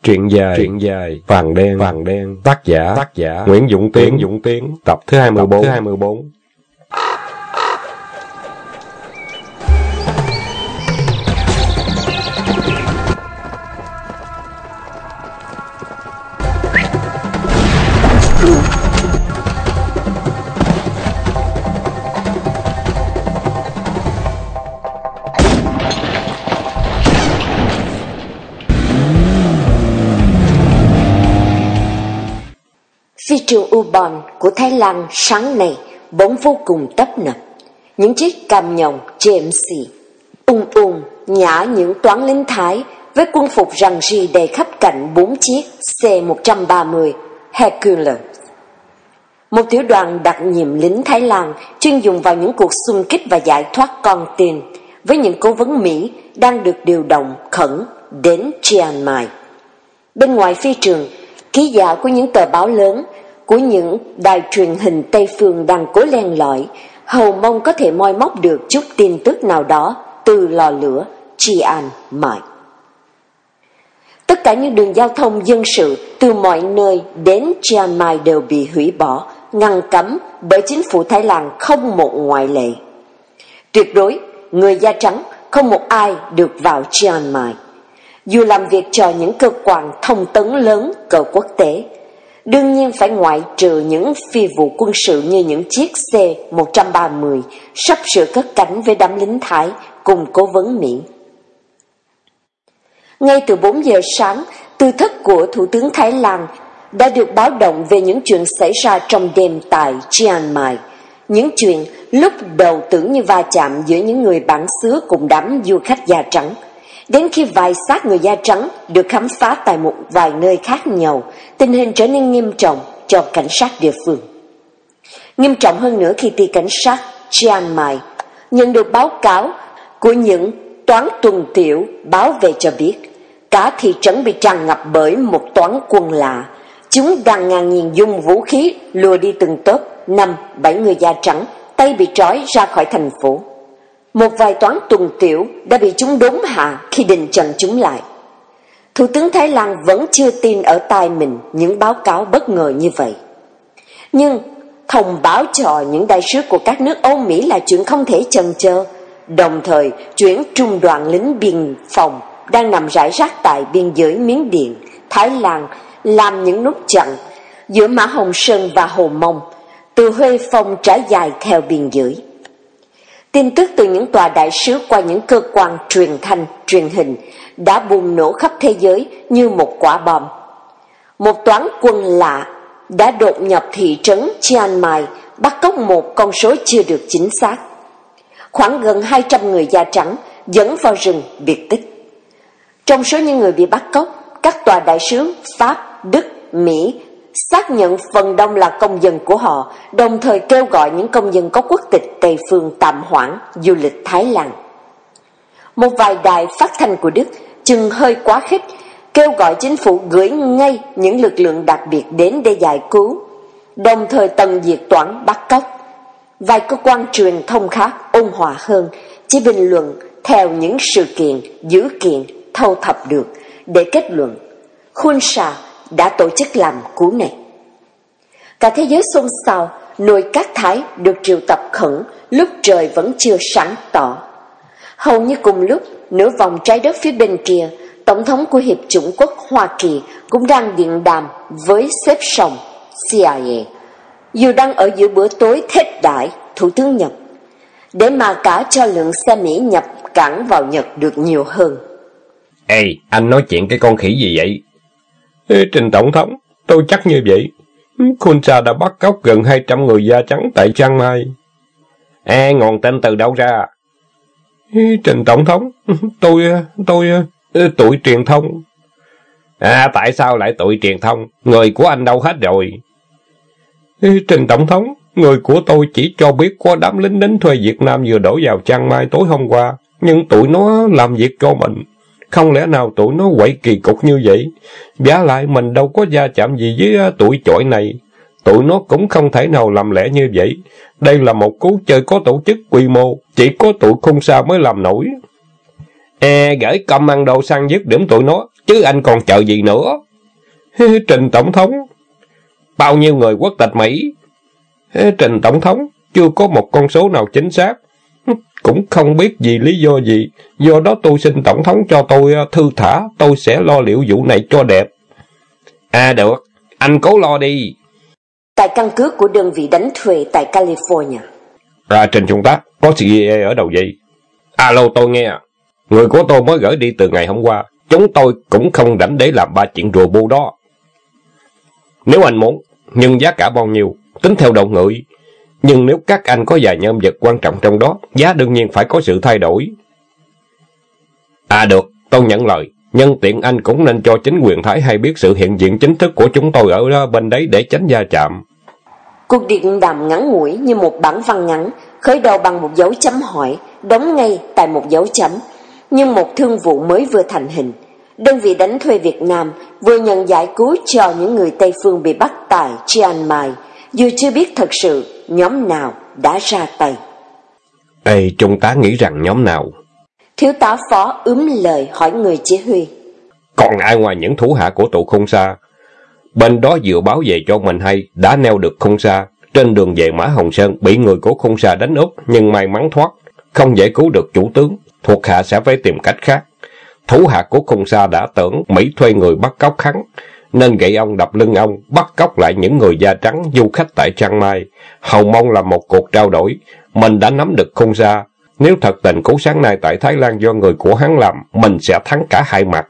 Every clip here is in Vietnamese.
Truyện dài Vàng đen tác giả Nguyễn Dũng Tiến tập thứ 24. Phi trường U-Bon của Thái Lan sáng nay bỗng vô cùng tấp nập. Những chiếc cam nhồng GMC nhả những toán lính Thái với quân phục rằn ri đầy khắp cạnh 4 chiếc C-130 Hercules. Một tiểu đoàn đặc nhiệm lính Thái Lan chuyên dùng vào những cuộc xung kích và giải thoát con tin với những cố vấn Mỹ đang được điều động khẩn đến Chiang Mai. Bên ngoài phi trường, ký giả của những tờ báo lớn, của những đài truyền hình Tây phương đang cố len lỏi, hầu mong có thể moi móc được chút tin tức nào đó từ lò lửa Chiang Mai. Tất cả những đường giao thông dân sự từ mọi nơi đến Chiang Mai đều bị hủy bỏ, ngăn cấm bởi chính phủ Thái Lan không một ngoại lệ. Tuyệt đối, người da trắng không một ai được vào Chiang Mai, dù làm việc cho những cơ quan thông tấn lớn cỡ quốc tế. Đương nhiên phải ngoại trừ những phi vụ quân sự như những chiếc C-130 sắp sửa cất cánh với đám lính Thái cùng cố vấn Mỹ. Ngay từ 4 giờ sáng, tư thất của Thủ tướng Thái Lan đã được báo động về những chuyện xảy ra trong đêm tại Chiang Mai. Những chuyện lúc đầu tưởng như va chạm giữa những người bản xứ cùng đám du khách da trắng. Đến khi vài xác người da trắng được khám phá tại một vài nơi khác nhau, tình hình trở nên nghiêm trọng cho cảnh sát địa phương. Nghiêm trọng hơn nữa khi ty cảnh sát Chiang Mai nhận được báo cáo của những toán tuần tiểu báo về cho biết cả thị trấn bị tràn ngập bởi một toán quân lạ. Chúng đang ngang nhiên dùng vũ khí lùa đi từng tốp 5-7 người da trắng, tay bị trói ra khỏi thành phố. Một vài toán tuần tiểu đã bị chúng đốn hạ khi định trần chúng lại. Thủ tướng Thái Lan vẫn chưa tin ở tai mình những báo cáo bất ngờ như vậy. Nhưng thông báo cho những đại sứ của các nước Âu Mỹ là chuyện không thể chần chờ. Đồng thời chuyển trung đoàn lính biên phòng đang nằm rải rác tại biên giới Miến Điện, Thái Lan làm những nút chặn giữa Mã Hồng Sơn và Hồ Mông, từ Huê Phong trải dài theo biên giới. Tin tức từ những tòa đại sứ qua những cơ quan truyền thanh, truyền hình đã bùng nổ khắp thế giới như một quả bom. Một toán quân lạ đã đột nhập thị trấn Chiang Mai, bắt cóc một con số chưa được chính xác. Khoảng gần 200 người da trắng dẫn vào rừng biệt tích. Trong số những người bị bắt cóc, các tòa đại sứ Pháp, Đức, Mỹ xác nhận phần đông là công dân của họ, đồng thời kêu gọi những công dân có quốc tịch Tây phương tạm hoãn du lịch Thái Lan. Một vài đài phát thanh của Đức chừng hơi quá khích, kêu gọi chính phủ gửi ngay những lực lượng đặc biệt đến để giải cứu, đồng thời tận diệt toán bắt cóc. Vài cơ quan truyền thông khác ôn hòa hơn, chỉ bình luận theo những sự kiện, dữ kiện thâu thập được để kết luận Khuôn Sa đã tổ chức làm cú này. Cả thế giới xôn xao, nội các Thái được triệu tập khẩn lúc trời vẫn chưa sáng tỏ. Hầu như cùng lúc, nửa vòng trái đất phía bên kia, Tổng thống của Hiệp chủng quốc Hoa Kỳ cũng đang điện đàm với sếp sòng CIA, dù đang ở giữa bữa tối thết đãi Thủ tướng Nhật, để mà cả cho lượng xe Mỹ nhập cảng vào Nhật được nhiều hơn. Ê, anh nói chuyện cái con khỉ gì vậy? Trình Tổng thống, tôi chắc như vậy. Khuôn Sa đã bắt cóc gần 200 người da trắng tại Chiang Mai. Ngọn tên từ đâu ra? Trình Tổng thống, tụi truyền thông. Tại sao lại tụi truyền thông? Người của anh đâu hết rồi? Trình Tổng thống, người của tôi chỉ cho biết có đám lính đánh thuê Việt Nam vừa đổ vào Chiang Mai tối hôm qua, nhưng tụi nó làm việc cho mình. Không lẽ nào tụi nó quậy kỳ cục như vậy? Vả lại mình đâu có va chạm gì với tụi chọi này. Tụi nó cũng không thể nào làm lẽ như vậy. Đây là một cú chơi có tổ chức quy mô, chỉ có tụi Khuôn Sa mới làm nổi. Gửi commando săn dứt điểm tụi nó, chứ anh còn chờ gì nữa? Trình Tổng thống. Bao nhiêu người quốc tịch Mỹ? Trình Tổng thống, chưa có một con số nào chính xác. Cũng không biết vì lý do gì, do đó tôi xin Tổng thống cho tôi thư thả, tôi sẽ lo liệu vụ này cho đẹp. Được, anh cố lo đi. Tại căn cứ của đơn vị đánh thuê tại California. Trình Trung tá, có CIA ở đâu vậy? Alo, tôi nghe. Người của tôi mới gửi đi từ ngày hôm qua. Chúng tôi cũng không rảnh để làm ba chuyện rùa bu đó. Nếu anh muốn, nhưng giá cả bao nhiêu, tính theo đầu người. Nhưng nếu các anh có vài nhân vật quan trọng trong đó, giá đương nhiên phải có sự thay đổi. Được, tôi nhận lời. Nhân tiện anh cũng nên cho chính quyền Thái hay biết sự hiện diện chính thức của chúng tôi ở bên đấy để tránh va chạm. Cuộc điện đàm ngắn ngủi như một bản văn ngắn, khởi đầu bằng một dấu chấm hỏi, đóng ngay tại một dấu chấm, như một thương vụ mới vừa thành hình. Đơn vị đánh thuê Việt Nam vừa nhận giải cứu cho những người Tây Phương bị bắt tại Chiang Mai, dù chưa biết thật sự nhóm nào đã ra tay. Trung tá nghĩ rằng nhóm nào? Thiếu tá phó lời hỏi người chỉ huy. Còn ai ngoài những thủ hạ của tụ Khôn Sa? Bên đó vừa báo về cho mình hay đã neo được Khôn Sa. Trên đường về Mã Hồng Sơn bị người của Khôn Sa đánh úp, nhưng may mắn thoát, không giải cứu được chủ tướng. Thuộc hạ sẽ phải tìm cách khác. Thủ hạ của Khôn Sa đã tưởng Mỹ thuê người bắt cóc hắn, nên gậy ông đập lưng ông, bắt cóc lại những người da trắng du khách tại Chiang Mai. Hầu mong là một cuộc trao đổi. Mình đã nắm được Khôn Sa. Nếu thật tình cứu sáng nay tại Thái Lan do người của hắn làm, mình sẽ thắng cả hai mặt.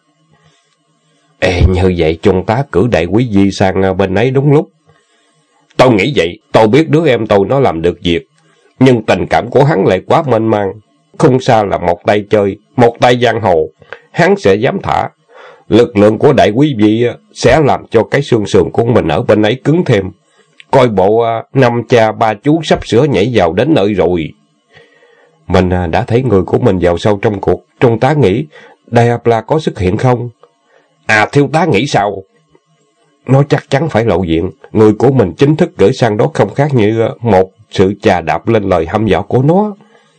Như vậy Trung tá cử đại quý Di sang bên ấy đúng lúc. Tôi nghĩ vậy, tôi biết đứa em tôi nó làm được việc, nhưng tình cảm của hắn lại quá mênh mang. Khôn Sa là một tay chơi, một tay giang hồ, hắn sẽ dám thả. Lực lượng của đại quý vị sẽ làm cho cái xương sườn của mình ở bên ấy cứng thêm. Coi bộ năm cha ba chú sắp sửa nhảy vào đến nơi rồi. Mình đã thấy người của mình vào sâu trong cuộc. Trung tá nghĩ Diabla có xuất hiện không? Thiếu tá nghĩ sao? Nó chắc chắn phải lộ diện. Người của mình chính thức gửi sang đó không khác như một sự chà đạp lên lời hăm dọa của nó.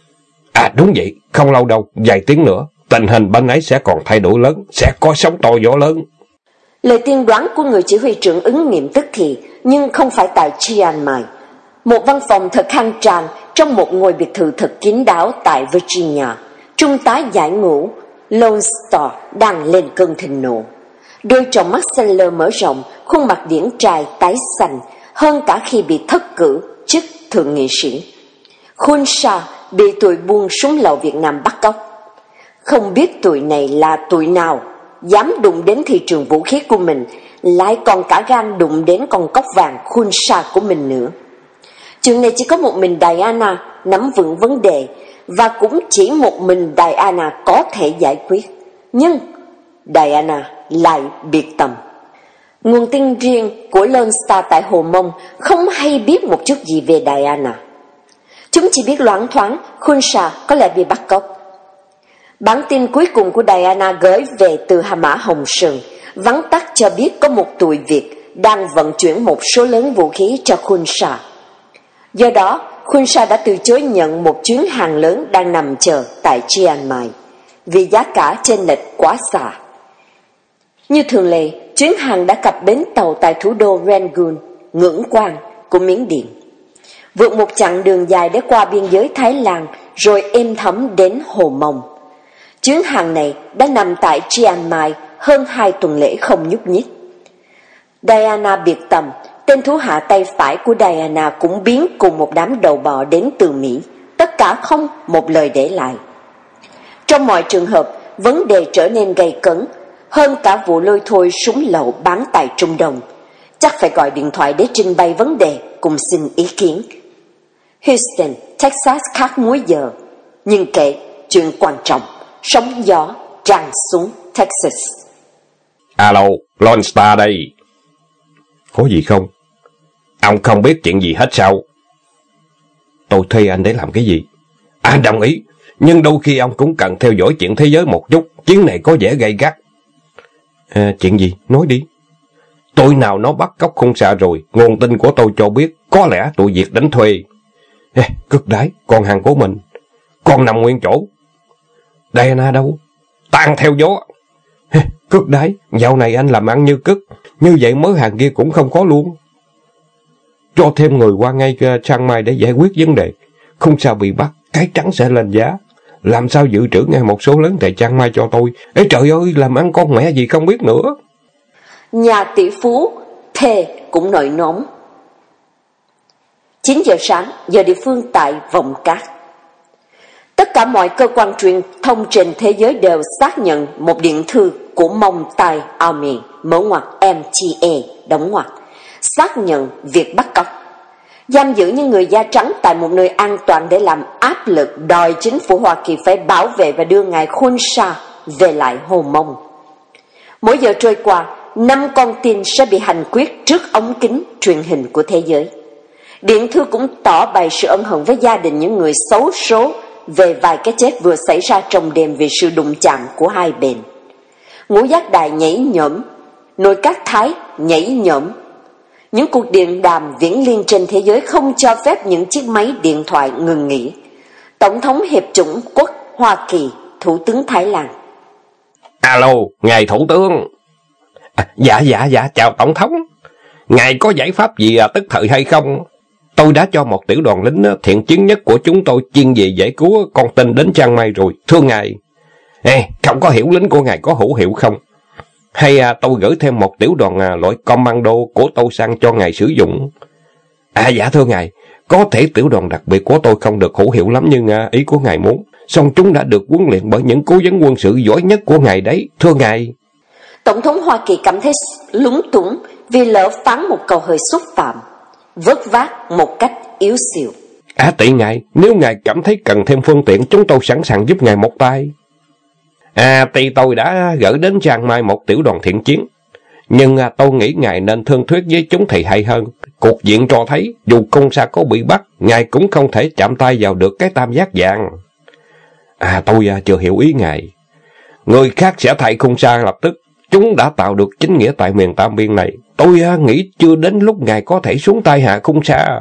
Đúng vậy, không lâu đâu, vài tiếng nữa tình hình bên ấy sẽ còn thay đổi lớn, sẽ có sóng to gió lớn. Lời tiên đoán của người chỉ huy trưởng ứng nghiệm tức thì, nhưng không phải tại Chiang Mai. Một văn phòng thật khang trang trong một ngôi biệt thự thật kín đáo tại Virginia. Trung tá giải ngũ Lone Star đang lên cơn thịnh nộ. Đôi tròng mắt xanh lơ mở rộng, khuôn mặt điển trai tái xanh hơn cả khi bị thất cử chức thượng nghị sĩ. Khôn Sa bị tụi buôn súng lậu Việt Nam bắt cóc. Không biết tụi này là tụi nào dám đụng đến thị trường vũ khí của mình, lại còn cả gan đụng đến con cóc vàng Khôn Sa của mình nữa. Chuyện này chỉ có một mình Diana nắm vững vấn đề, và cũng chỉ một mình Diana có thể giải quyết. Nhưng Diana lại biệt tâm. Nguồn tin riêng của Lone Star tại Hồ Mông không hay biết một chút gì về Diana. Chúng chỉ biết loáng thoáng Khôn Sa có lẽ bị bắt cóc. Bản tin cuối cùng của Diana gửi về từ Hà Mã Hồng Sơn vắn tắt cho biết có một tụi Việt đang vận chuyển một số lớn vũ khí cho Khôn Sa. Do đó, Khôn Sa đã từ chối nhận một chuyến hàng lớn đang nằm chờ tại Chiang Mai, vì giá cả chênh lệch quá xa. Như thường lệ, chuyến hàng đã cập bến tàu tại thủ đô Rangoon, ngưỡng quan của Miến Điện. Vượt một chặng đường dài để qua biên giới Thái Lan, rồi êm thấm đến Hồ Mông. Chuyến hàng này đã nằm tại Chiang Mai hơn 2 tuần lễ không nhúc nhích. Diana biệt tầm, tên thủ hạ tay phải của Diana cũng biến cùng một đám đầu bò đến từ Mỹ, tất cả không một lời để lại. Trong mọi trường hợp, vấn đề trở nên gay cấn hơn cả vụ lôi thôi súng lậu bán tại Trung Đông. Chắc phải gọi điện thoại để trình bày vấn đề cùng xin ý kiến. Houston, Texas khác múi giờ, nhưng kệ, chuyện quan trọng, sóng gió tràn xuống Texas. Alo, Lone Star đây. Có gì không? Ông không biết chuyện gì hết sao? Tôi thuê anh để làm cái gì? Đồng ý, nhưng đôi khi ông cũng cần theo dõi chuyện thế giới một chút. Chuyến này có vẻ gay gắt. Chuyện gì? Nói đi. Tụi nào nó bắt cóc Khôn Sa rồi. Nguồn tin của tôi cho biết có lẽ tụi Việt đánh thuê. Cực đái, con hàng của mình còn nằm nguyên chỗ. Diana đâu? tan theo gió. Cước đái, dạo này anh làm ăn như cứt, như vậy mớ hàng kia cũng không có luôn. Cho thêm người qua ngay Chiang Mai để giải quyết vấn đề. Không sao bị bắt, cái trắng sẽ lên giá. Làm sao dự trữ ngay một số lớn tại Chiang Mai cho tôi. Ê trời ơi, làm ăn con mẹ gì không biết nữa. Nhà tỷ phú thề cũng nổi nóng. 9 giờ sáng, giờ địa phương tại Vọng Cát. Tất cả mọi cơ quan truyền thông trên thế giới đều xác nhận một điện thư của Mông Tai Army, mở ngoặc MTA, đóng ngoặc, xác nhận việc bắt cóc, giam giữ những người da trắng tại một nơi an toàn để làm áp lực đòi chính phủ Hoa Kỳ phải bảo vệ và đưa ngài Khun Sa về lại Hồ Mông. Mỗi giờ trôi qua, 5 con tin sẽ bị hành quyết trước ống kính truyền hình của thế giới. Điện thư cũng tỏ bày sự ân hận với gia đình những người xấu số về vài cái chết vừa xảy ra trong đêm vì sự đụng chạm của hai bên. Ngũ giác đài nhảy nhổm, nội các Thái nhảy nhổm. Những cuộc điện đàm viễn liên trên thế giới không cho phép những chiếc máy điện thoại ngừng nghỉ. Tổng thống Hiệp chủng quốc Hoa Kỳ, Thủ tướng Thái Lan. Alo, ngài Thủ tướng. Dạ, chào Tổng thống. Ngài có giải pháp gì tức thời hay không? Tôi đã cho một tiểu đoàn lính thiện chiến nhất của chúng tôi chuyên về giải cứu con tin đến Chiang Mai rồi. Thưa ngài, không có hiểu lính của ngài có hữu hiệu không? Hay tôi gửi thêm một tiểu đoàn loại commando của tôi sang cho ngài sử dụng? Dạ thưa ngài, có thể tiểu đoàn đặc biệt của tôi không được hữu hiệu lắm nhưng ý của ngài muốn. Song chúng đã được huấn luyện bởi những cố vấn quân sự giỏi nhất của ngài đấy, thưa ngài. Tổng thống Hoa Kỳ cảm thấy lúng túng vì lỡ phán một câu hơi xúc phạm, vớt vát một cách yếu xìu. Tị ngài, nếu ngài cảm thấy cần thêm phương tiện, chúng tôi sẵn sàng giúp ngài một tay. Tuy tôi đã gửi đến Chiang Mai một tiểu đoàn thiện chiến, nhưng tôi nghĩ ngài nên thương thuyết với chúng thì hay hơn. Cuộc diện cho thấy, dù Khun Sa có bị bắt, ngài cũng không thể chạm tay vào được cái tam giác vàng. Tôi chưa hiểu ý ngài. Người khác sẽ thay Khun Sa lập tức. Chúng đã tạo được chính nghĩa tại miền Tam Biên này. Tôi nghĩ chưa đến lúc ngài có thể xuống tay hạ Khun Sa.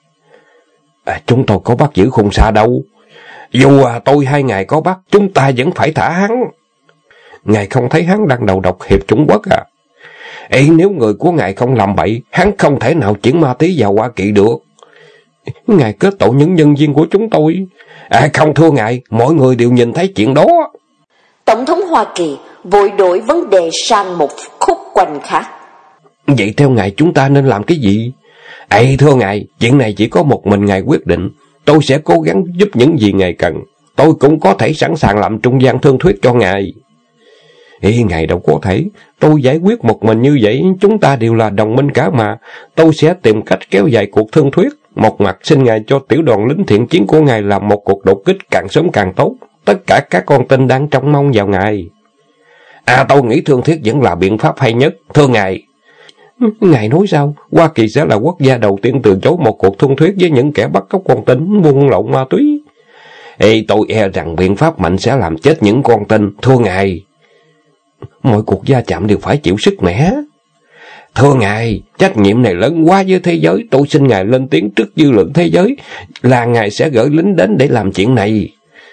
Chúng tôi có bắt giữ Khun Sa đâu. Dù tôi hay ngài có bắt, chúng ta vẫn phải thả hắn. Ngài không thấy hắn đang đầu độc Hiệp chủng quốc à? Nếu người của ngài không làm bậy, hắn không thể nào chuyển ma túy vào Hoa Kỳ được. Ngài kết tội những nhân viên của chúng tôi. Không thưa ngài, mọi người đều nhìn thấy chuyện đó. Tổng thống Hoa Kỳ vội đổi vấn đề sang một khúc quanh khác. Vậy theo ngài chúng ta nên làm cái gì? Thưa ngài, chuyện này chỉ có một mình ngài quyết định. Tôi sẽ cố gắng giúp những gì ngài cần. Tôi cũng có thể sẵn sàng làm trung gian thương thuyết cho ngài. Ngài đâu có thể. Tôi giải quyết một mình như vậy, chúng ta đều là đồng minh cả mà. Tôi sẽ tìm cách kéo dài cuộc thương thuyết. Một mặt xin ngài cho tiểu đoàn lính thiện chiến của ngài làm một cuộc đột kích càng sớm càng tốt. Tất cả các con tin đang trông mong vào ngài. Tôi nghĩ thương thuyết vẫn là biện pháp hay nhất, thưa ngài. Ngài nói sao? Hoa Kỳ sẽ là quốc gia đầu tiên từ chối một cuộc thương thuyết với những kẻ bắt cóc con tin buôn lậu ma túy. Tôi e rằng biện pháp mạnh sẽ làm chết những con tin, thưa ngài. Mọi cuộc va chạm đều phải chịu sức mẻ. Thưa ngài, trách nhiệm này lớn quá với thế giới. Tôi xin ngài lên tiếng trước dư luận thế giới là ngài sẽ gửi lính đến để làm chuyện này.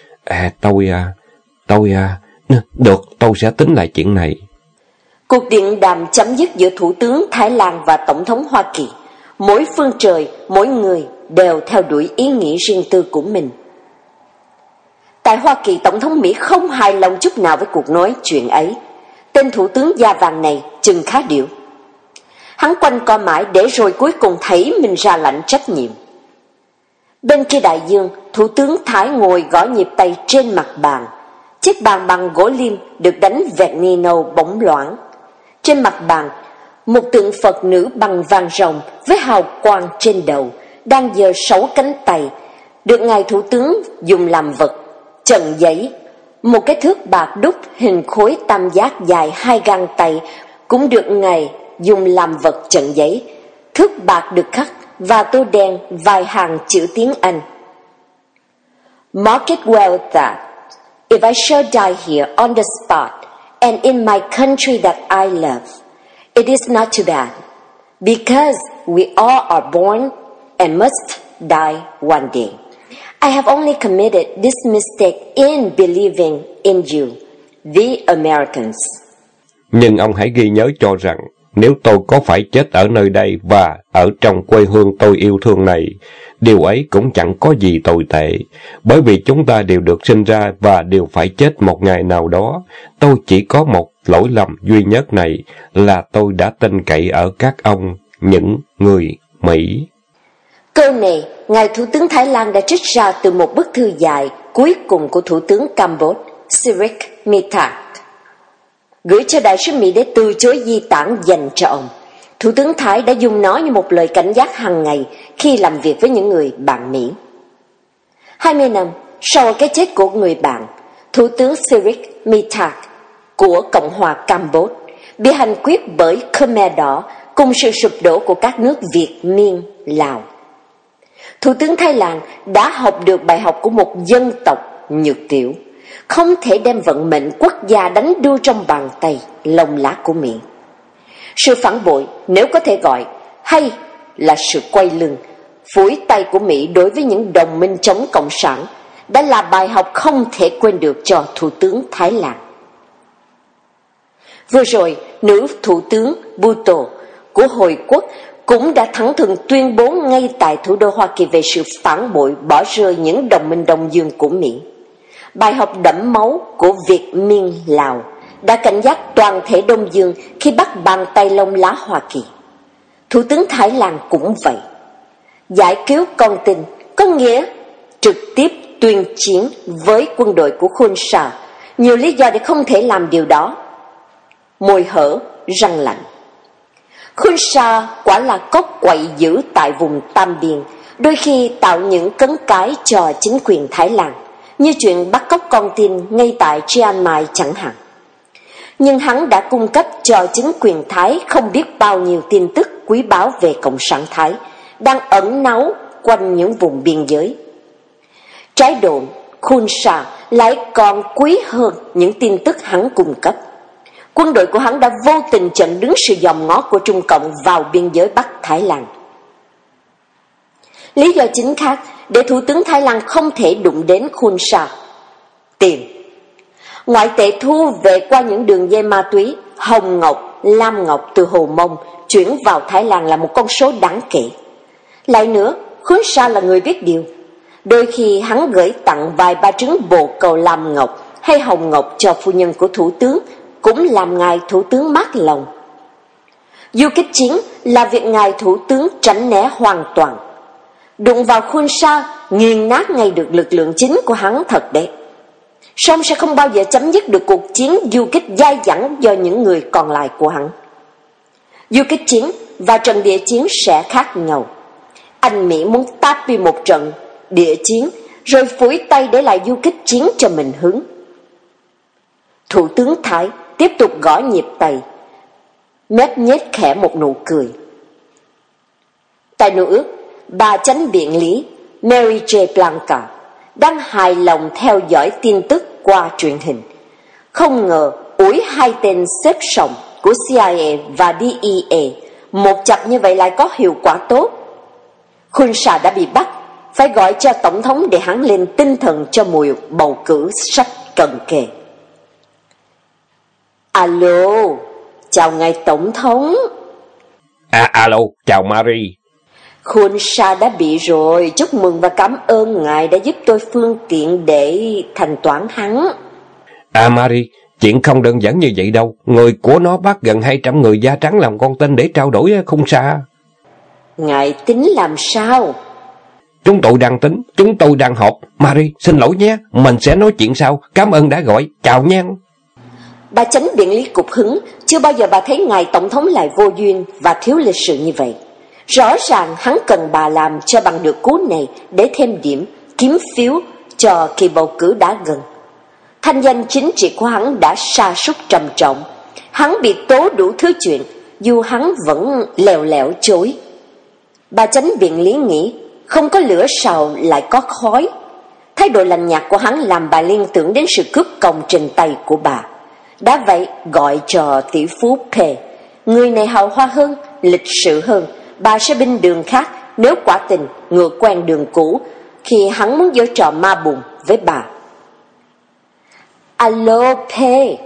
Được, tôi sẽ tính lại chuyện này. Cuộc điện đàm chấm dứt giữa Thủ tướng Thái Lan và Tổng thống Hoa Kỳ. Mỗi phương trời, mỗi người đều theo đuổi ý nghĩ riêng tư của mình. Tại Hoa Kỳ, Tổng thống Mỹ không hài lòng chút nào với cuộc nói chuyện ấy. Tên Thủ tướng da vàng này chừng khá điệu. Hắn quanh co mãi để rồi cuối cùng thấy mình ra lãnh trách nhiệm. Bên kia đại dương, Thủ tướng Thái ngồi gõ nhịp tay trên mặt bàn. Chiếc bàn bằng gỗ lim được đánh vẹt ni nâu bóng loáng. Trên mặt bàn, một tượng Phật nữ bằng vàng rồng với hào quang trên đầu đang giơ 6 cánh tay, được ngài Thủ tướng dùng làm vật trần giấy. Một cái thước bạc đúc hình khối tam giác dài 2 gang tay cũng được ngài dùng làm vật trần giấy. Thước bạc được khắc và tô đen vài hàng chữ tiếng Anh. Mark it well that if I shall die here on the spot and in my country that I love, it is not too bad, because we all are born and must die one day. I have only committed this mistake in believing in you The Americans. Nhưng ông hãy ghi nhớ cho rằng, nếu tôi có phải chết ở nơi đây và ở trong quê hương tôi yêu thương này, điều ấy cũng chẳng có gì tồi tệ, bởi vì chúng ta đều được sinh ra và đều phải chết một ngày nào đó. Tôi chỉ có một lỗi lầm duy nhất này, là tôi đã tin cậy ở các ông, những người Mỹ. Câu này, Ngài Thủ tướng Thái Lan đã trích ra từ một bức thư dài cuối cùng của Thủ tướng Campuchia, Sihric Mithaq, gửi cho đại sứ Mỹ để từ chối di tản dành cho ông. Thủ tướng Thái đã dùng nó như một lời cảnh giác hàng ngày khi làm việc với những người bạn Mỹ. 20 năm sau cái chết của người bạn, Thủ tướng Sihric Mithaq của Cộng hòa Campuchia bị hành quyết bởi Khmer Đỏ cùng sự sụp đổ của các nước Việt, Miên, Lào. Thủ tướng Thái Lan đã học được bài học của một dân tộc nhược tiểu, không thể đem vận mệnh quốc gia đánh đua trong bàn tay lông lá của Mỹ. Sự phản bội, nếu có thể gọi, hay là sự quay lưng, phủi tay của Mỹ đối với những đồng minh chống Cộng sản đã là bài học không thể quên được cho Thủ tướng Thái Lan. Vừa rồi, nữ Thủ tướng Bhutto của Hồi quốc cũng đã thẳng thừng tuyên bố ngay tại thủ đô Hoa Kỳ về sự phản bội bỏ rơi những đồng minh Đông Dương của Mỹ. Bài học đẫm máu của Việt Miên Lào đã cảnh giác toàn thể Đông Dương khi bắt bàn tay lông lá Hoa Kỳ. Thủ tướng Thái Lan cũng vậy. Giải cứu con tin có nghĩa trực tiếp tuyên chiến với quân đội của Khun Sa. Nhiều lý do để không thể làm điều đó. Môi hở, răng lạnh. Khun Sa quả là có quậy dữ tại vùng Tam Biên, đôi khi tạo những cấn cái cho chính quyền Thái Lan, như chuyện bắt cóc con tin ngay tại Chiang Mai chẳng hạn. Nhưng hắn đã cung cấp cho chính quyền Thái không biết bao nhiêu tin tức quý báu về Cộng sản Thái đang ẩn náu quanh những vùng biên giới. Trái đồn, Khun Sa lại còn quý hơn những tin tức hắn cung cấp. Quân đội của hắn đã vô tình chặn đứng sự dòm ngó của Trung Cộng vào biên giới Bắc Thái Lan. Lý do chính khác để Thủ tướng Thái Lan không thể đụng đến Khun Sa: tiền. Ngoại tệ thu về qua những đường dây ma túy hồng ngọc, lam ngọc từ Hồ Mông chuyển vào Thái Lan là một con số đáng kể. Lại nữa, Khun Sa là người biết điều. Đôi khi hắn gửi tặng vài ba trứng bồ câu lam ngọc hay hồng ngọc cho phu nhân của thủ tướng, cũng làm ngài thủ tướng mát lòng. Du kích chiến là việc ngài thủ tướng tránh né hoàn toàn. Đụng vào Khun Sa, nghiền nát ngay được lực lượng chính của hắn thật đấy. Song sẽ không bao giờ chấm dứt được cuộc chiến du kích dai dẳng do những người còn lại của hắn. Du kích chiến và trận địa chiến sẽ khác nhau. Anh Mỹ muốn táp đi một trận địa chiến rồi phủi tay để lại du kích chiến cho mình hứng. Thủ tướng Thái tiếp tục gõ nhịp tay, mép nhếch khẽ một nụ cười. Tại New York, bà chánh biện lý Mary J. Blanca đang hài lòng theo dõi tin tức qua truyền hình. Không ngờ ủi hai tên xếp sòng của CIA và DEA một chặp như vậy lại có hiệu quả tốt. Khun Sa đã bị bắt, phải gọi cho tổng thống để hắn lên tinh thần cho mùa bầu cử sắp cận kề. Alo, chào ngài tổng thống. Alo, chào Marie. Khun Sa đã bị rồi, chúc mừng và cảm ơn ngài đã giúp tôi phương tiện để thanh toán hắn. Marie, chuyện không đơn giản như vậy đâu. Người của nó bắt gần 200 người da trắng làm con tin để trao đổi Khun Sa. Ngài tính làm sao? Chúng tôi đang tính, chúng tôi đang họp. Marie, xin lỗi nhé, mình sẽ nói chuyện sau. Cảm ơn đã gọi, chào nha. Bà chánh biện lý cục hứng, chưa bao giờ bà thấy ngài tổng thống lại vô duyên và thiếu lịch sự như vậy. Rõ ràng hắn cần bà làm cho bằng được cú này để thêm điểm, kiếm phiếu cho kỳ bầu cử đã gần. Thanh danh chính trị của hắn đã sa sút trầm trọng. Hắn bị tố đủ thứ chuyện, dù hắn vẫn lèo lẻo chối. Bà chánh biện lý nghĩ, không có lửa sào lại có khói. Thái độ lạnh nhạt của hắn làm bà liên tưởng đến sự cướp công trên tay của bà. Đã vậy gọi cho tỷ phú P. Người này hào hoa hơn, lịch sự hơn. Bà sẽ binh đường khác nếu quả tình ngựa quen đường cũ khi hắn muốn giở trò ma bùng với bà. Alo, P.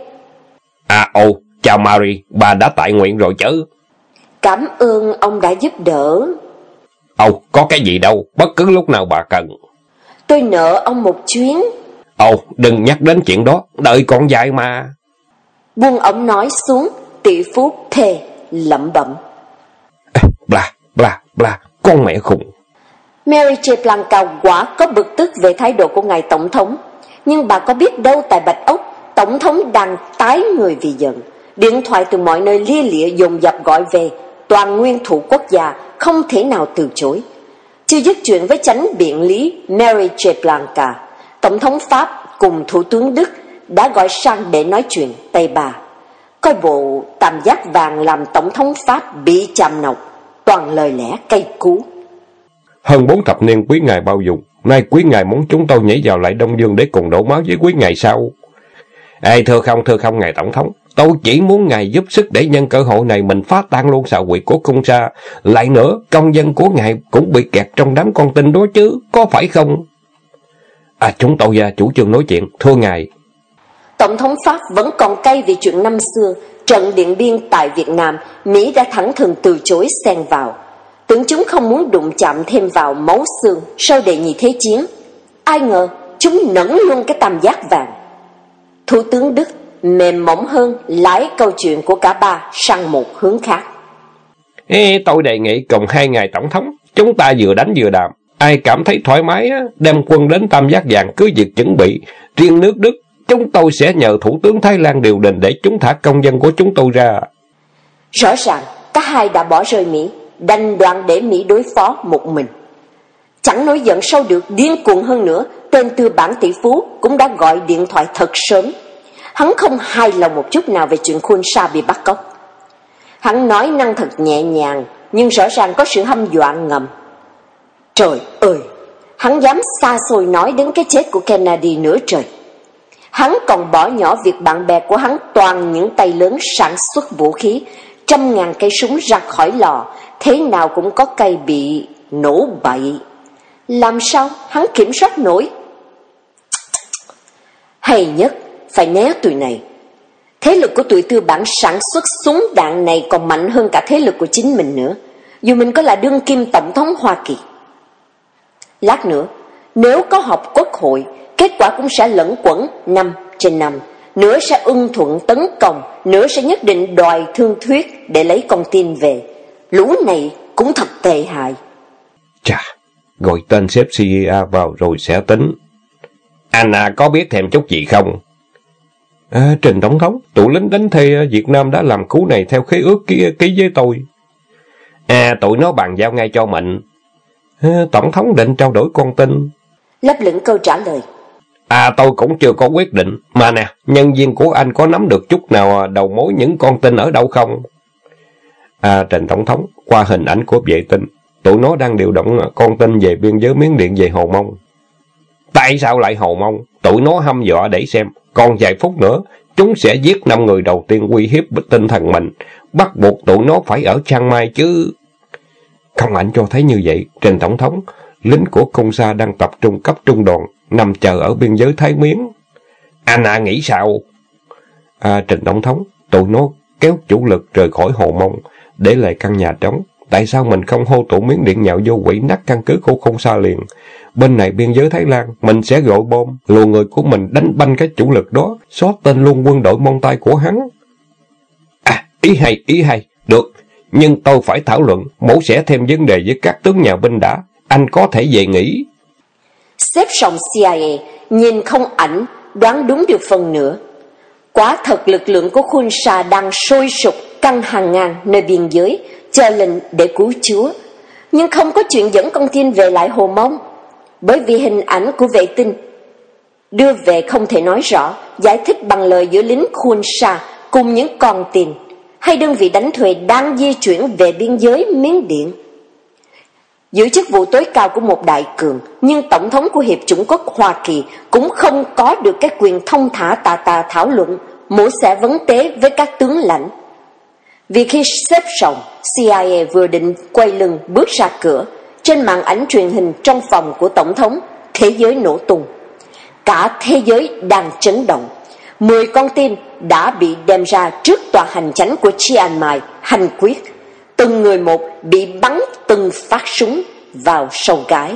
Chào Mary, bà đã tại nguyện rồi chứ? Cảm ơn ông đã giúp đỡ. Có cái gì đâu, bất cứ lúc nào bà cần. Tôi nợ ông một chuyến. Đừng nhắc đến chuyện đó, đợi còn dài mà. Buông ống nói xuống, tỷ phú P lẩm bẩm. Bla, con mẹ khùng. Mary J. Blanca quả có bực tức về thái độ của ngài tổng thống. Nhưng bà có biết đâu tại Bạch Ốc, tổng thống đang tái người vì giận. Điện thoại từ mọi nơi lia lịa dồn dập gọi về, toàn nguyên thủ quốc gia không thể nào từ chối. Chưa dứt chuyện với chánh biện lý Mary J. Blanca, tổng thống Pháp cùng thủ tướng Đức đã gọi sang để nói chuyện Tây Bà. Coi bộ tam giác vàng làm tổng thống Pháp bị chàm nọc, toàn lời lẽ cay cú. Hơn 4 thập niên quý ngài bao dung, nay quý ngài muốn chúng tôi nhảy vào lại Đông Dương để cùng đổ máu với quý ngài sao? Thưa không ngài tổng thống, tôi chỉ muốn ngài giúp sức để nhân cơ hội này mình phá tan luôn xào quyệt của cung sa. Lại nữa, công dân của ngài cũng bị kẹt trong đám con tin đó chứ, có phải không? Chúng tôi chủ trương nói chuyện, thưa ngài. Tổng thống Pháp vẫn còn cay vì chuyện năm xưa, trận Điện Biên tại Việt Nam, Mỹ đã thẳng thừng từ chối xen vào. Tưởng chúng không muốn đụng chạm thêm vào máu xương sau đệ nhị thế chiến. Ai ngờ chúng nẫn luôn cái tam giác vàng. Thủ tướng Đức mềm mỏng hơn lái câu chuyện của cả ba sang một hướng khác. Tôi đề nghị cùng hai ngài tổng thống, chúng ta vừa đánh vừa đàm. Ai cảm thấy thoải mái đem quân đến tam giác vàng cứ việc chuẩn bị. Riêng nước Đức, chúng tôi sẽ nhờ thủ tướng Thái Lan điều đình để chúng thả công dân của chúng tôi ra. Rõ ràng cả hai đã bỏ rơi Mỹ, đành đoạn để Mỹ đối phó một mình. Chẳng nổi giận sâu được, điên cuồng hơn nữa, tên tư bản tỷ phú cũng đã gọi điện thoại thật sớm. Hắn không hài lòng một chút nào về chuyện Khuôn Sa bị bắt cóc. Hắn nói năng thật nhẹ nhàng, nhưng rõ ràng có sự hăm dọa ngầm. Trời ơi, hắn dám xa xôi nói đến cái chết của Kennedy nữa trời. Hắn còn bỏ nhỏ việc bạn bè của hắn toàn những tay lớn sản xuất vũ khí, 100.000 cây súng ra khỏi lò, thế nào cũng có cây bị nổ bậy. Làm sao hắn kiểm soát nổi? Hay nhất phải né tụi này. Thế lực của tụi tư bản sản xuất súng đạn này còn mạnh hơn cả thế lực của chính mình nữa, dù mình có là đương kim tổng thống Hoa Kỳ. Lát nữa, nếu có họp quốc hội, kết quả cũng sẽ lẫn quẩn 5/5. Nửa sẽ ưng thuận tấn công, nửa sẽ nhất định đòi thương thuyết để lấy con tin về. Lũ này cũng thật tệ hại. Chà, gọi tên sếp CIA vào rồi sẽ tính. Anna có biết thêm chút gì không? Trình tổng thống, tụi lính đánh thuê Việt Nam đã làm cú này theo khế ước ký với tôi. Tụi nó bàn giao ngay cho mình. Tổng thống định trao đổi con tin. Lấp lửng câu trả lời. Tôi cũng chưa có quyết định. Mà nè, nhân viên của anh có nắm được chút nào đầu mối những con tin ở đâu không? Trình tổng thống, qua hình ảnh của vệ tinh, tụi nó đang điều động con tin về biên giới Miến Điện về Hồ Mông. Tại sao lại Hồ Mông? Tụi nó hăm dọa để xem, còn vài phút nữa, chúng sẽ giết 5 người đầu tiên uy hiếp tinh thần mình. Bắt buộc tụi nó phải ở Chiang Mai chứ. Không ảnh cho thấy như vậy, Trình tổng thống, lính của Cung Sa đang tập trung cấp trung đoàn, nằm chờ ở biên giới Thái Miến. Anna nghĩ sao? Trình tổng thống, tụi nó kéo chủ lực rời khỏi Hồ Mông, để lại căn nhà trống. Tại sao mình không hô tụi Miến Điện nhạo vô quỷ nát căn cứ của Cung Sa liền? Bên này biên giới Thái Lan, mình sẽ gọi bom, lùa người của mình đánh banh cái chủ lực đó, xóa tên luôn quân đội Mông Tay của hắn. Ý hay, được. Nhưng tôi phải thảo luận, mổ sẽ thêm vấn đề với các tướng nhà binh đã. Anh có thể về nghỉ. Sếp sòng CIA nhìn không ảnh, đoán đúng được phần nữa. Quả thật lực lượng của Khuôn Sa đang sôi sục căng hàng ngàn nơi biên giới, chờ lệnh để cứu Chúa. Nhưng không có chuyện dẫn con tin về lại Hồ Mông, bởi vì hình ảnh của vệ tinh đưa về không thể nói rõ, giải thích bằng lời giữa lính Khuôn Sa cùng những con tin hay đơn vị đánh thuê đang di chuyển về biên giới Miến Điện. Giữ chức vụ tối cao của một đại cường, nhưng tổng thống của Hiệp chủng quốc Hoa Kỳ cũng không có được cái quyền thông thả tà thảo luận, mổ xẻ vấn tế với các tướng lãnh. Vì khi xếp sòng, CIA vừa định quay lưng bước ra cửa, trên màn ảnh truyền hình trong phòng của tổng thống, thế giới nổ tung. Cả thế giới đang chấn động. 10 con tin đã bị đem ra trước tòa hành chánh của Chiang Mai hành quyết. Từng người một bị bắn từng phát súng vào sau gáy.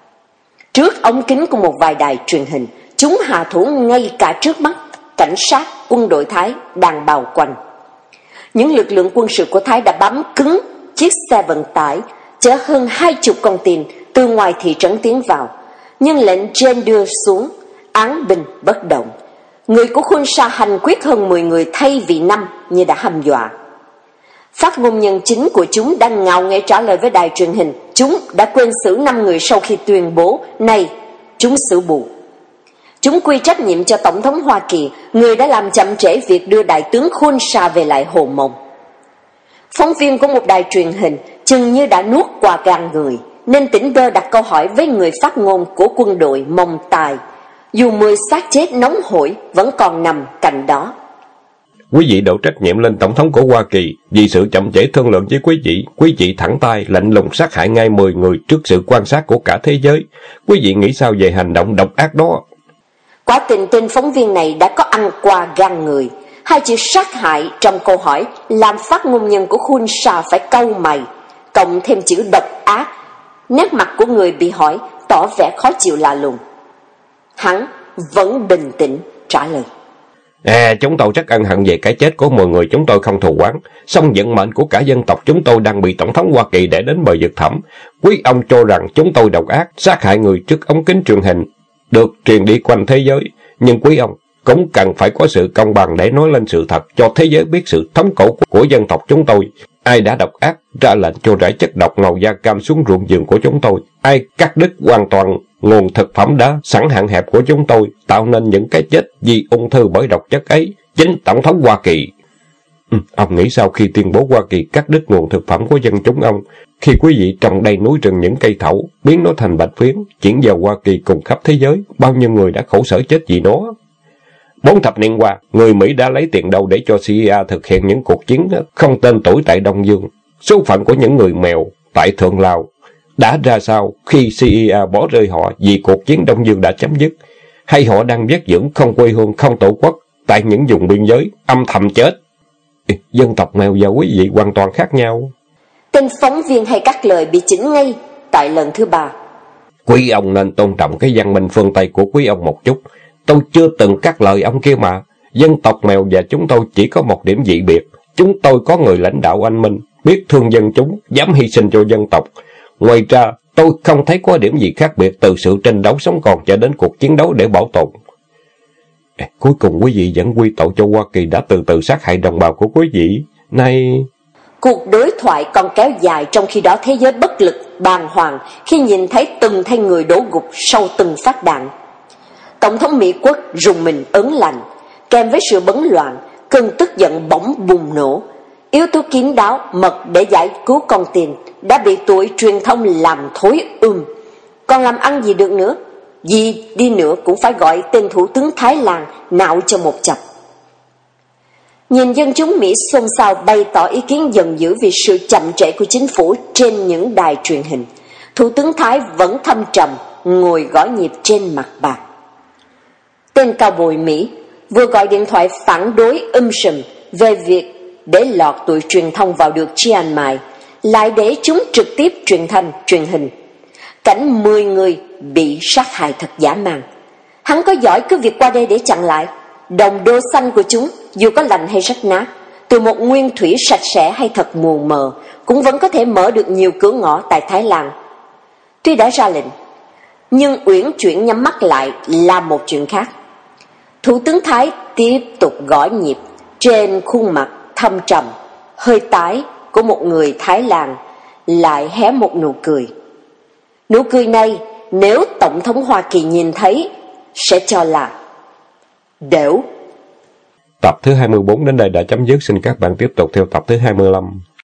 Trước ống kính của một vài đài truyền hình, chúng hạ thủ ngay cả trước mắt cảnh sát, quân đội Thái đang bao quanh. Những lực lượng quân sự của Thái đã bám cứng chiếc xe vận tải chở hơn 20 con tin từ ngoài thị trấn tiến vào, nhưng lệnh trên đưa xuống, án binh bất động. Người của Khun Sa hành quyết hơn 10 người thay vì 5 như đã hăm dọa. Phát ngôn nhân chính của chúng đang ngạo nghễ trả lời với đài truyền hình, chúng đã quên xử 5 người sau khi tuyên bố, này, chúng xử bù. Chúng quy trách nhiệm cho Tổng thống Hoa Kỳ, người đã làm chậm trễ việc đưa đại tướng Khun Sa về lại Hồ Mông. Phóng viên của một đài truyền hình chừng như đã nuốt qua gan người, nên tỉnh bơ đặt câu hỏi với người phát ngôn của quân đội Mông Tài, dù 10 xác chết nóng hổi vẫn còn nằm cạnh đó. Quý vị đổ trách nhiệm lên Tổng thống của Hoa Kỳ vì sự chậm trễ thương lượng với quý vị thẳng tay lạnh lùng sát hại ngay 10 người trước sự quan sát của cả thế giới. Quý vị nghĩ sao về hành động độc ác đó? Quả tình tên phóng viên này đã có ăn qua gan người. Hai chữ sát hại trong câu hỏi làm phát ngôn nhân của Khun Sa phải cau mày, cộng thêm chữ độc ác. Nét mặt của người bị hỏi tỏ vẻ khó chịu lạ lùng. Hắn vẫn bình tĩnh trả lời. Chúng tôi rất ân hận về cái chết của 10 người chúng tôi không thù oán. Song vận mệnh của cả dân tộc chúng tôi đang bị Tổng thống Hoa Kỳ để đến bờ vực thẳm. Quý ông cho rằng chúng tôi độc ác, sát hại người trước ống kính truyền hình, được truyền đi quanh thế giới. Nhưng quý ông cũng cần phải có sự công bằng để nói lên sự thật, cho thế giới biết sự thống khổ của dân tộc chúng tôi. Ai đã độc ác ra lệnh cho rải chất độc màu da cam xuống ruộng vườn của chúng tôi? Ai cắt đứt hoàn toàn nguồn thực phẩm đã sẵn hạn hẹp của chúng tôi, tạo nên những cái chết vì ung thư bởi độc chất ấy? Chính Tổng thống Hoa Kỳ. Ông nghĩ sao khi tuyên bố Hoa Kỳ cắt đứt nguồn thực phẩm của dân chúng ông? Khi quý vị trồng đầy núi rừng những cây thảo, biến nó thành bạch phiến, chuyển vào Hoa Kỳ cùng khắp thế giới, bao nhiêu người đã khổ sở chết vì nó? 4 thập niên qua, người Mỹ đã lấy tiền đâu để cho CIA thực hiện những cuộc chiến không tên tuổi tại Đông Dương? Số phận của những người mèo tại Thượng Lào đã ra sao khi CIA bỏ rơi họ vì cuộc chiến Đông Dương đã chấm dứt? Hay họ đang vất vưởng không quê hương, không tổ quốc tại những vùng biên giới, âm thầm chết? Dân tộc mèo và quý vị hoàn toàn khác nhau. Tên phóng viên hay cắt lời bị chỉnh ngay tại lần thứ 3. Quý ông nên tôn trọng cái văn minh phương Tây của quý ông một chút. Tôi chưa từng cắt lời ông kia mà. Dân tộc mèo và chúng tôi chỉ có một điểm dị biệt. Chúng tôi có người lãnh đạo anh minh, biết thương dân chúng, dám hy sinh cho dân tộc. Ngoài ra, tôi không thấy có điểm gì khác biệt từ sự tranh đấu sống còn cho đến cuộc chiến đấu để bảo tồn. Cuối cùng quý vị vẫn quy tội cho Hoa Kỳ đã từ từ sát hại đồng bào của quý vị. Nay... Cuộc đối thoại còn kéo dài, trong khi đó thế giới bất lực, bàng hoàng khi nhìn thấy từng thanh người đổ gục sau từng phát đạn. Tổng thống Mỹ Quốc rùng mình ớn lạnh, kèm với sự bấn loạn, cơn tức giận bỗng bùng nổ. Yếu tố kín đáo mật để giải cứu con tin đã bị tuổi truyền thông làm thối còn làm ăn gì được nữa? Gì đi nữa cũng phải gọi tên thủ tướng Thái Lan nạo cho một chập. Nhìn dân chúng Mỹ xôn xao bày tỏ ý kiến giận dữ vì sự chậm trễ của chính phủ trên những đài truyền hình, Thủ tướng Thái vẫn thâm trầm ngồi gõ nhịp trên mặt bàn. Tên cao bồi Mỹ vừa gọi điện thoại phản đối sùm về việc để lọt tụi truyền thông vào được Chiang Mai, lại để chúng trực tiếp truyền hình cảnh 10 người bị sát hại thật dã man. Hắn có giỏi cứ việc qua đây để chặn lại. Đồng đô xanh của chúng, dù có lành hay rách nát, từ một nguyên thủy sạch sẽ hay thật mù mờ, cũng vẫn có thể mở được nhiều cửa ngõ tại Thái Lan. Tuy đã ra lệnh, nhưng uyển chuyển nhắm mắt lại là một chuyện khác. Thủ tướng Thái tiếp tục gõ nhịp, trên khuôn mặt thâm trầm, hơi tái của một người Thái Lan lại hé một nụ cười. Nụ cười này, nếu Tổng thống Hoa Kỳ nhìn thấy, sẽ cho là đểu. Tập thứ 24 đến đây đã chấm dứt. Xin các bạn tiếp tục theo tập thứ 25.